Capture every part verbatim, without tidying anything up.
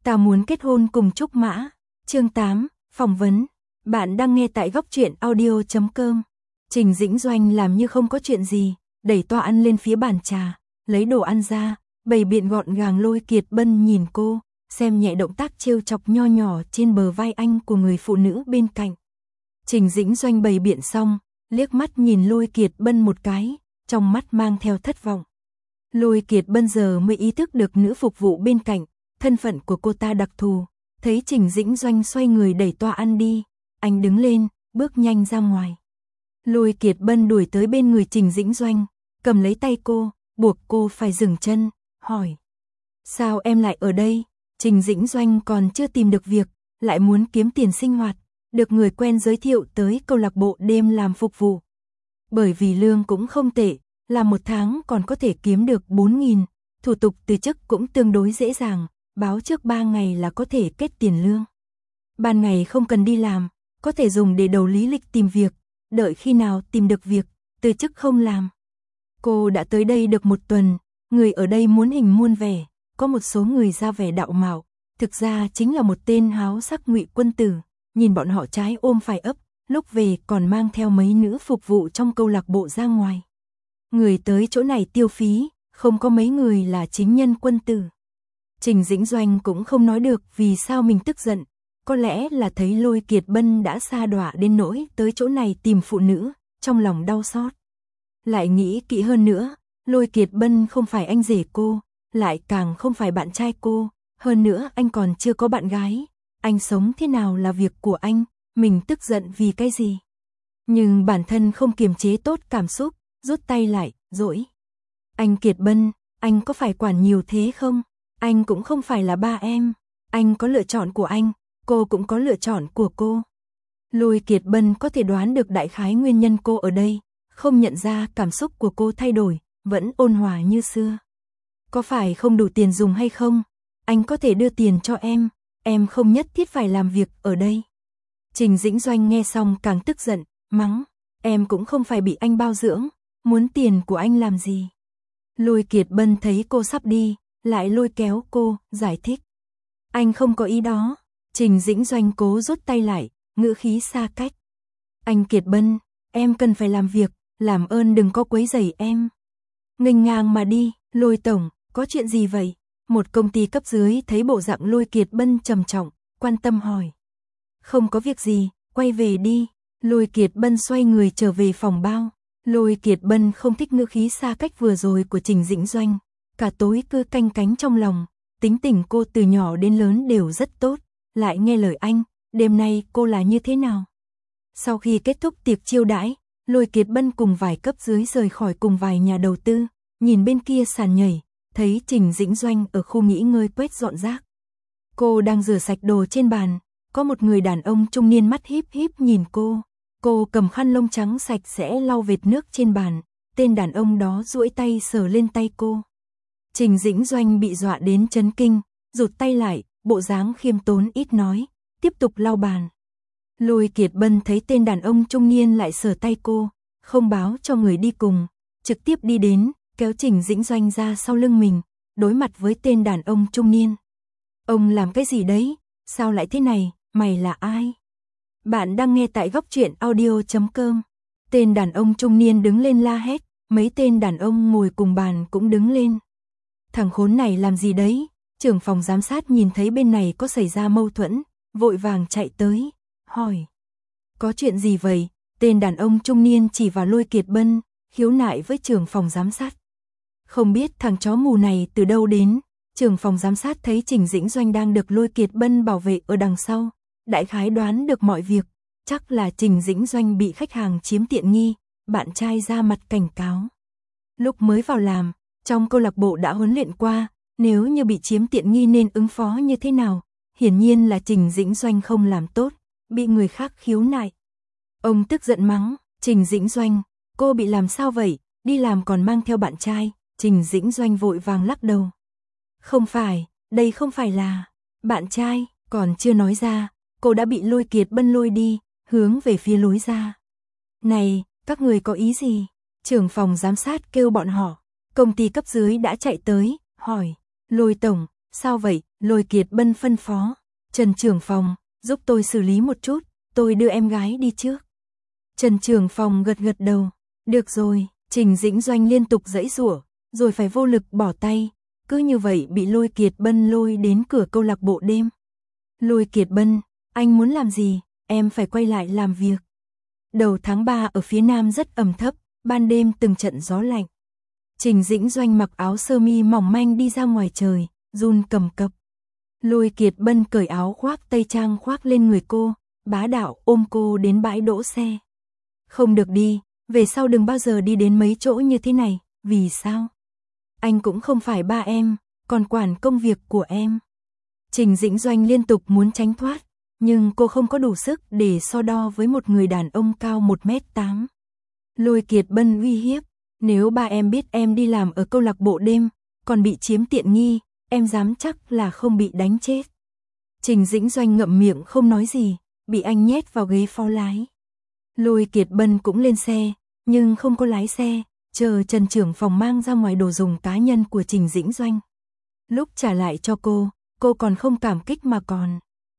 Ta muốn kết hôn cùng Trúc Mã. Chương tám, phỏng vấn. Bạn đang nghe tại góc truyện audio chấm com. Trình Dĩnh Doanh làm như không có chuyện gì, đẩy toa ăn lên phía bàn trà, lấy đồ ăn ra, bày biện gọn gàng. Lôi Kiệt Bân nhìn cô, xem nhẹ động tác trêu chọc nho nhỏ trên bờ vai anh của người phụ nữ bên cạnh. Trình Dĩnh Doanh bày biện xong, liếc mắt nhìn Lôi Kiệt Bân một cái, trong mắt mang theo thất vọng. Lôi Kiệt Bân giờ mới ý thức được nữ phục vụ bên cạnh, thân phận của cô ta đặc thù. Thấy Trình Dĩnh Doanh xoay người đẩy toa ăn đi, anh đứng lên, bước nhanh ra ngoài. Lôi Kiệt Bân đuổi tới bên người Trình Dĩnh Doanh, cầm lấy tay cô, buộc cô phải dừng chân, hỏi: sao em lại ở đây? Trình Dĩnh Doanh còn chưa tìm được việc, lại muốn kiếm tiền sinh hoạt, được người quen giới thiệu tới câu lạc bộ đêm làm phục vụ. Bởi vì lương cũng không tệ, làm một tháng còn có thể kiếm được bốn nghìn, thủ tục từ chức cũng tương đối dễ dàng, báo trước ba ngày là có thể kết tiền lương. Ban ngày không cần đi làm, có thể dùng để đầu lý lịch tìm việc, đợi khi nào tìm được việc, từ chức không làm. Cô đã tới đây được một tuần, người ở đây muốn hình muôn vẻ, có một số người ra vẻ đạo mạo, thực ra chính là một tên háo sắc Ngụy Quân Tử, nhìn bọn họ trái ôm phải ấp, lúc về còn mang theo mấy nữ phục vụ trong câu lạc bộ ra ngoài. Người tới chỗ này tiêu phí, không có mấy người là chính nhân quân tử. Trình Dĩnh Doanh cũng không nói được vì sao mình tức giận, có lẽ là thấy Lôi Kiệt Bân đã sa đọa đến nỗi tới chỗ này tìm phụ nữ, trong lòng đau xót. Lại nghĩ kỹ hơn nữa, Lôi Kiệt Bân không phải anh rể cô, lại càng không phải bạn trai cô, hơn nữa anh còn chưa có bạn gái, anh sống thế nào là việc của anh, mình tức giận vì cái gì? Nhưng bản thân không kiềm chế tốt cảm xúc, rút tay lại, dỗi. Anh Kiệt Bân, anh có phải quản nhiều thế không? Anh cũng không phải là ba em, anh có lựa chọn của anh, cô cũng có lựa chọn của cô. Lôi Kiệt Bân có thể đoán được đại khái nguyên nhân cô ở đây, không nhận ra cảm xúc của cô thay đổi, vẫn ôn hòa như xưa. Có phải không đủ tiền dùng hay không? Anh có thể đưa tiền cho em, em không nhất thiết phải làm việc ở đây. Trình Dĩnh Doanh nghe xong càng tức giận, mắng: em cũng không phải bị anh bao dưỡng, muốn tiền của anh làm gì? Lôi Kiệt Bân thấy cô sắp đi, lại lôi kéo cô, giải thích: anh không có ý đó. Trình Dĩnh Doanh cố rút tay lại, ngữ khí xa cách: anh Kiệt Bân, em cần phải làm việc, làm ơn đừng có quấy rầy em. Nghênh ngang mà đi. Lôi tổng, có chuyện gì vậy? Một công ty cấp dưới thấy bộ dạng Lôi Kiệt Bân trầm trọng, quan tâm hỏi. Không có việc gì, quay về đi. Lôi Kiệt Bân xoay người trở về phòng bao. Lôi Kiệt Bân không thích ngữ khí xa cách vừa rồi của Trình Dĩnh Doanh, cả tối cứ canh cánh trong lòng. Tính tình cô từ nhỏ đến lớn đều rất tốt, lại nghe lời anh, đêm nay cô là như thế nào? Sau khi kết thúc tiệc chiêu đãi, Lôi Kiệt Bân cùng vài cấp dưới rời khỏi cùng vài nhà đầu tư, nhìn bên kia sàn nhảy, thấy Trình Dĩnh Doanh ở khu nghỉ ngơi quét dọn rác. Cô đang rửa sạch đồ trên bàn, có một người đàn ông trung niên mắt híp híp nhìn cô. Cô cầm khăn lông trắng sạch sẽ lau vệt nước trên bàn, tên đàn ông đó duỗi tay sờ lên tay cô. Trình Dĩnh Doanh bị dọa đến chấn kinh, rụt tay lại, bộ dáng khiêm tốn ít nói, tiếp tục lau bàn. Lôi Kiệt Bân thấy tên đàn ông trung niên lại sờ tay cô, không báo cho người đi cùng, trực tiếp đi đến, kéo Trình Dĩnh Doanh ra sau lưng mình, đối mặt với tên đàn ông trung niên. Ông làm cái gì đấy? Sao lại thế này? Mày là ai? Bạn đang nghe tại góc truyện audio chấm com. Tên đàn ông trung niên đứng lên la hét, mấy tên đàn ông ngồi cùng bàn cũng đứng lên. Thằng khốn này làm gì đấy? Trưởng phòng giám sát nhìn thấy bên này có xảy ra mâu thuẫn, vội vàng chạy tới, hỏi. Có chuyện gì vậy? Tên đàn ông trung niên chỉ vào Lôi Kiệt Bân, khiếu nại với trưởng phòng giám sát. Không biết thằng chó mù này từ đâu đến, trưởng phòng giám sát thấy Trình Dĩnh Doanh đang được Lôi Kiệt Bân bảo vệ ở đằng sau, đại khái đoán được mọi việc, chắc là Trình Dĩnh Doanh bị khách hàng chiếm tiện nghi, bạn trai ra mặt cảnh cáo. Lúc mới vào làm, trong câu lạc bộ đã huấn luyện qua, nếu như bị chiếm tiện nghi nên ứng phó như thế nào, hiển nhiên là Trình Dĩnh Doanh không làm tốt, bị người khác khiếu nại. Ông tức giận mắng, Trình Dĩnh Doanh, cô bị làm sao vậy, đi làm còn mang theo bạn trai? Trình Dĩnh Doanh vội vàng lắc đầu. Không phải, đây không phải là bạn trai, còn chưa nói ra, cô đã bị Lôi Kiệt Bân lôi đi, hướng về phía lối ra. Này, các người có ý gì? Trưởng phòng giám sát kêu bọn họ. Công ty cấp dưới đã chạy tới, hỏi, Lôi tổng, sao vậy? Lôi Kiệt Bân phân phó, Trần trưởng phòng, giúp tôi xử lý một chút, tôi đưa em gái đi trước. Trần trưởng phòng gật gật đầu, được rồi. Trình Dĩnh Doanh liên tục giãy giụa, rồi phải vô lực bỏ tay, cứ như vậy bị Lôi Kiệt Bân lôi đến cửa câu lạc bộ đêm. Lôi Kiệt Bân, anh muốn làm gì, em phải quay lại làm việc. Đầu tháng ba ở phía Nam rất ẩm thấp, ban đêm từng trận gió lạnh. Trình Dĩnh Doanh mặc áo sơ mi mỏng manh đi ra ngoài trời, run cầm cập. Lôi Kiệt Bân cởi áo khoác tây trang khoác lên người cô, bá đạo ôm cô đến bãi đỗ xe. Không được đi, về sau đừng bao giờ đi đến mấy chỗ như thế này, vì sao? Anh cũng không phải ba em, còn quản công việc của em. Trình Dĩnh Doanh liên tục muốn tránh thoát, nhưng cô không có đủ sức để so đo với một người đàn ông cao một mét tám. Lôi Kiệt Bân uy hiếp, nếu ba em biết em đi làm ở câu lạc bộ đêm, còn bị chiếm tiện nghi, em dám chắc là không bị đánh chết. Trình Dĩnh Doanh ngậm miệng không nói gì, bị anh nhét vào ghế phó lái. Lôi Kiệt Bân cũng lên xe, nhưng không có lái xe, chờ Trần trưởng phòng mang ra ngoài đồ dùng cá nhân của Trình Dĩnh Doanh. Lúc trả lại cho cô, cô còn không cảm kích mà còn.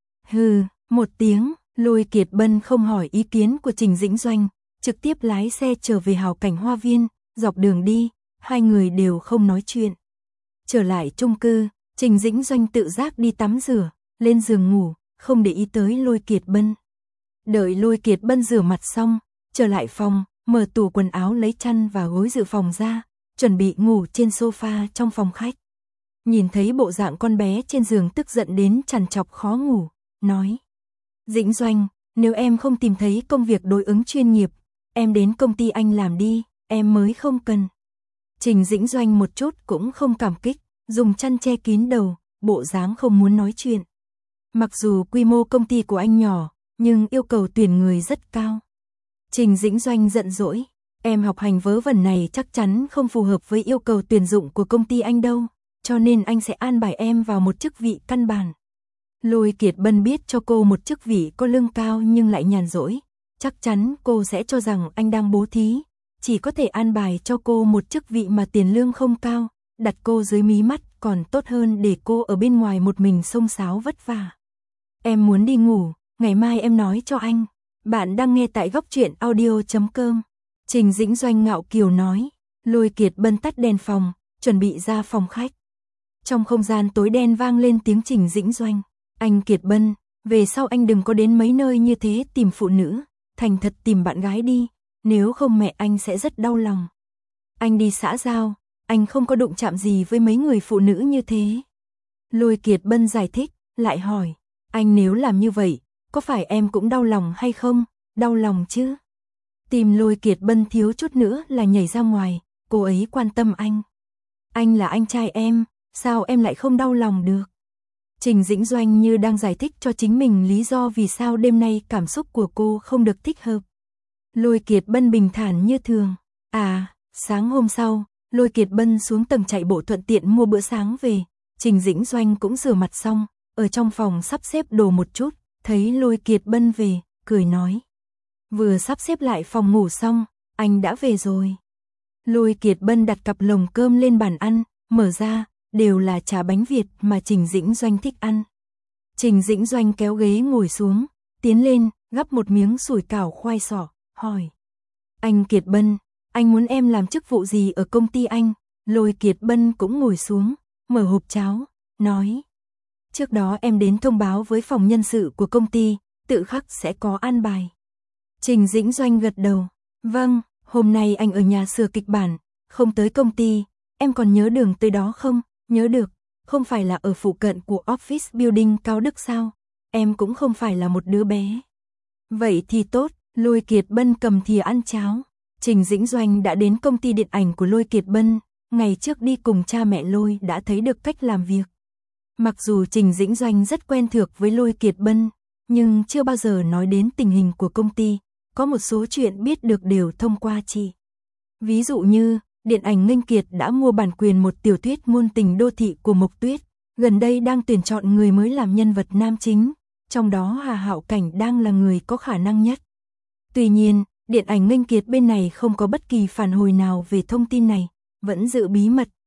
Hừ, một tiếng, Lôi Kiệt Bân không hỏi ý kiến của Trình Dĩnh Doanh, trực tiếp lái xe trở về hào cảnh hoa viên, dọc đường đi, hai người đều không nói chuyện. Trở lại chung cư, Trình Dĩnh Doanh tự giác đi tắm rửa, lên giường ngủ, không để ý tới Lôi Kiệt Bân. Đợi Lôi Kiệt Bân rửa mặt xong, trở lại phòng, mở tủ quần áo lấy chăn và gối dự phòng ra, chuẩn bị ngủ trên sofa trong phòng khách. Nhìn thấy bộ dạng con bé trên giường tức giận đến trằn trọc khó ngủ, nói: Dĩnh Doanh, nếu em không tìm thấy công việc đối ứng chuyên nghiệp, em đến công ty anh làm đi, em mới không cần. Trình Dĩnh Doanh một chút cũng không cảm kích, dùng chăn che kín đầu, bộ dáng không muốn nói chuyện. Mặc dù quy mô công ty của anh nhỏ, nhưng yêu cầu tuyển người rất cao. Trình Dĩnh Doanh giận dỗi, em học hành vớ vẩn này chắc chắn không phù hợp với yêu cầu tuyển dụng của công ty anh đâu, cho nên anh sẽ an bài em vào một chức vị căn bản. Lôi Kiệt Bân biết cho cô một chức vị có lương cao nhưng lại nhàn rỗi, chắc chắn cô sẽ cho rằng anh đang bố thí, chỉ có thể an bài cho cô một chức vị mà tiền lương không cao, đặt cô dưới mí mắt còn tốt hơn để cô ở bên ngoài một mình xông xáo vất vả. Em muốn đi ngủ, ngày mai em nói cho anh. Bạn đang nghe tại góc truyện audio chấm com. Trình Dĩnh Doanh ngạo kiều nói. Lôi Kiệt Bân tắt đèn phòng, chuẩn bị ra phòng khách. Trong không gian tối đen vang lên tiếng Trình Dĩnh Doanh. Anh Kiệt Bân, về sau anh đừng có đến mấy nơi như thế tìm phụ nữ, thành thật tìm bạn gái đi, nếu không mẹ anh sẽ rất đau lòng. Anh đi xã giao, anh không có đụng chạm gì với mấy người phụ nữ như thế. Lôi Kiệt Bân giải thích, lại hỏi, anh nếu làm như vậy, có phải em cũng đau lòng hay không? Đau lòng chứ. Tìm Lôi Kiệt Bân thiếu chút nữa là nhảy ra ngoài, cô ấy quan tâm anh. Anh là anh trai em, sao em lại không đau lòng được? Trình Dĩnh Doanh như đang giải thích cho chính mình lý do vì sao đêm nay cảm xúc của cô không được thích hợp. Lôi Kiệt Bân bình thản như thường. À, sáng hôm sau, Lôi Kiệt Bân xuống tầng chạy bộ thuận tiện mua bữa sáng về. Trình Dĩnh Doanh cũng rửa mặt xong, ở trong phòng sắp xếp đồ một chút, thấy Lôi Kiệt Bân về, cười nói. Vừa sắp xếp lại phòng ngủ xong, anh đã về rồi. Lôi Kiệt Bân đặt cặp lồng cơm lên bàn ăn, mở ra, đều là chả bánh Việt mà Trình Dĩnh Doanh thích ăn. Trình Dĩnh Doanh kéo ghế ngồi xuống, tiến lên, gắp một miếng sủi cảo khoai sọ, hỏi. Anh Kiệt Bân, anh muốn em làm chức vụ gì ở công ty anh? Lôi Kiệt Bân cũng ngồi xuống, mở hộp cháo, nói. Trước đó em đến thông báo với phòng nhân sự của công ty, tự khắc sẽ có an bài. Trình Dĩnh Doanh gật đầu. Vâng, hôm nay anh ở nhà sửa kịch bản, không tới công ty, em còn nhớ đường tới đó không? Nhớ được, không phải là ở phụ cận của Office Building Cao Đức sao? Em cũng không phải là một đứa bé. Vậy thì tốt, Lôi Kiệt Bân cầm thìa ăn cháo. Trình Dĩnh Doanh đã đến công ty điện ảnh của Lôi Kiệt Bân, ngày trước đi cùng cha mẹ Lôi đã thấy được cách làm việc. Mặc dù Trình Dĩnh Doanh rất quen thuộc với Lôi Kiệt Bân, nhưng chưa bao giờ nói đến tình hình của công ty, có một số chuyện biết được đều thông qua chị. Ví dụ như, điện ảnh Nghênh Kiệt đã mua bản quyền một tiểu thuyết ngôn tình đô thị của Mộc Tuyết, gần đây đang tuyển chọn người mới làm nhân vật nam chính, trong đó Hà Hạo Cảnh đang là người có khả năng nhất. Tuy nhiên, điện ảnh Nghênh Kiệt bên này không có bất kỳ phản hồi nào về thông tin này, vẫn giữ bí mật.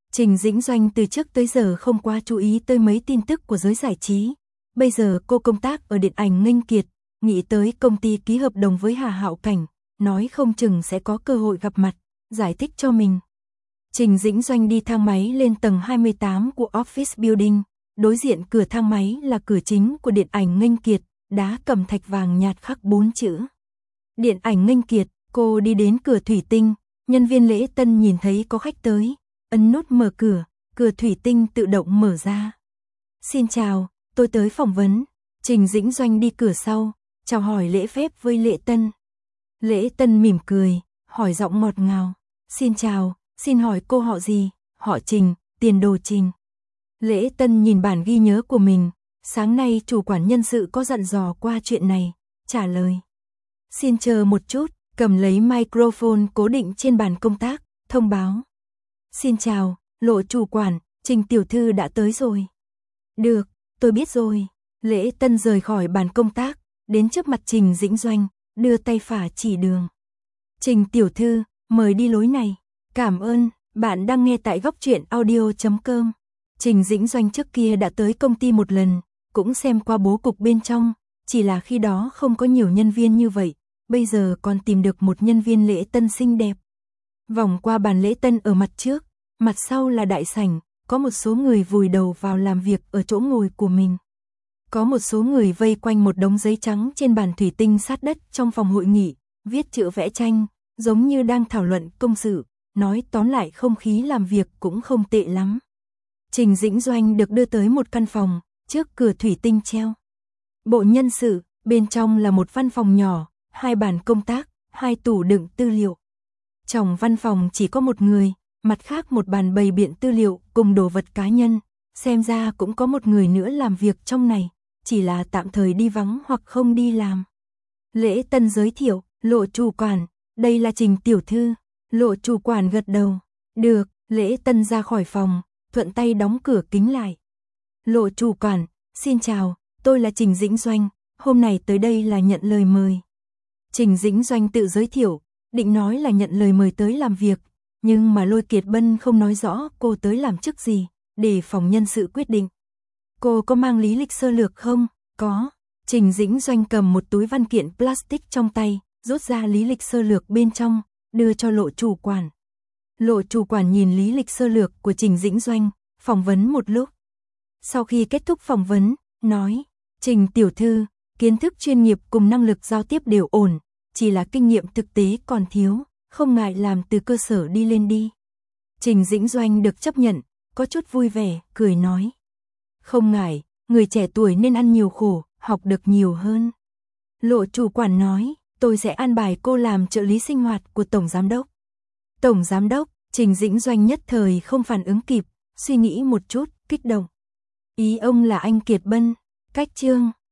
Trình Dĩnh Doanh từ trước tới giờ không quá chú ý tới mấy tin tức của giới giải trí. Bây giờ cô công tác ở điện ảnh Nghênh Kiệt, nghĩ tới công ty ký hợp đồng với Hà Hạo Cảnh, nói không chừng sẽ có cơ hội gặp mặt, giải thích cho mình. Trình Dĩnh Doanh đi thang máy lên tầng hai mươi tám của Office Building, đối diện cửa thang máy là cửa chính của điện ảnh Nghênh Kiệt, đá cẩm thạch vàng nhạt khắc bốn chữ. Điện ảnh Nghênh Kiệt, cô đi đến cửa thủy tinh, nhân viên lễ tân nhìn thấy có khách tới, ấn nút mở cửa, cửa thủy tinh tự động mở ra. Xin chào, tôi tới phỏng vấn. Trình Dĩnh Doanh đi cửa sau, chào hỏi lễ phép với lễ tân. Lễ tân mỉm cười, hỏi giọng ngọt ngào. Xin chào, xin hỏi cô họ gì? Họ Trình, tiền đồ Trình. Lễ tân nhìn bản ghi nhớ của mình, sáng nay chủ quản nhân sự có dặn dò qua chuyện này, trả lời. Xin chờ một chút, cầm lấy microphone cố định trên bàn công tác, thông báo. Xin chào, Lộ chủ quản, Trình tiểu thư đã tới rồi. Được, tôi biết rồi. Lễ tân rời khỏi bàn công tác, đến trước mặt Trình Dĩnh Doanh, đưa tay phả chỉ đường. Trình tiểu thư, mời đi lối này. Cảm ơn, bạn đang nghe tại góc truyện audio chấm com. Trình Dĩnh Doanh trước kia đã tới công ty một lần, cũng xem qua bố cục bên trong, chỉ là khi đó không có nhiều nhân viên như vậy, bây giờ còn tìm được một nhân viên lễ tân xinh đẹp. Vòng qua bàn lễ tân ở mặt trước, mặt sau là đại sảnh, có một số người vùi đầu vào làm việc ở chỗ ngồi của mình. Có một số người vây quanh một đống giấy trắng trên bàn thủy tinh sát đất trong phòng hội nghị, viết chữ vẽ tranh, giống như đang thảo luận công sự, nói tóm lại không khí làm việc cũng không tệ lắm. Trình Dĩnh Doanh được đưa tới một căn phòng, trước cửa thủy tinh treo bộ nhân sự, bên trong là một văn phòng nhỏ, hai bàn công tác, hai tủ đựng tư liệu. Trong văn phòng chỉ có một người, mặt khác một bàn bày biện tư liệu cùng đồ vật cá nhân, xem ra cũng có một người nữa làm việc trong này, chỉ là tạm thời đi vắng hoặc không đi làm. Lễ tân giới thiệu, Lộ chủ quản, đây là Trình tiểu thư. Lộ chủ quản gật đầu, được, lễ tân ra khỏi phòng, thuận tay đóng cửa kính lại. Lộ chủ quản, xin chào, tôi là Trình Dĩnh Doanh, hôm nay tới đây là nhận lời mời. Trình Dĩnh Doanh tự giới thiệu, định nói là nhận lời mời tới làm việc, nhưng mà Lôi Kiệt Bân không nói rõ cô tới làm chức gì, để phòng nhân sự quyết định. Cô có mang lý lịch sơ lược không? Có. Trình Dĩnh Doanh cầm một túi văn kiện plastic trong tay, rút ra lý lịch sơ lược bên trong, đưa cho Lộ chủ quản. Lộ chủ quản nhìn lý lịch sơ lược của Trình Dĩnh Doanh, phỏng vấn một lúc. Sau khi kết thúc phỏng vấn, nói, Trình tiểu thư, kiến thức chuyên nghiệp cùng năng lực giao tiếp đều ổn, chỉ là kinh nghiệm thực tế còn thiếu, không ngại làm từ cơ sở đi lên đi. Trình Dĩnh Doanh được chấp nhận, có chút vui vẻ, cười nói. Không ngại, người trẻ tuổi nên ăn nhiều khổ, học được nhiều hơn. Lộ chủ quản nói, tôi sẽ an bài cô làm trợ lý sinh hoạt của Tổng Giám đốc. Tổng Giám đốc, Trình Dĩnh Doanh nhất thời không phản ứng kịp, suy nghĩ một chút, kích động. Ý ông là anh Kiệt Bân, cách chương.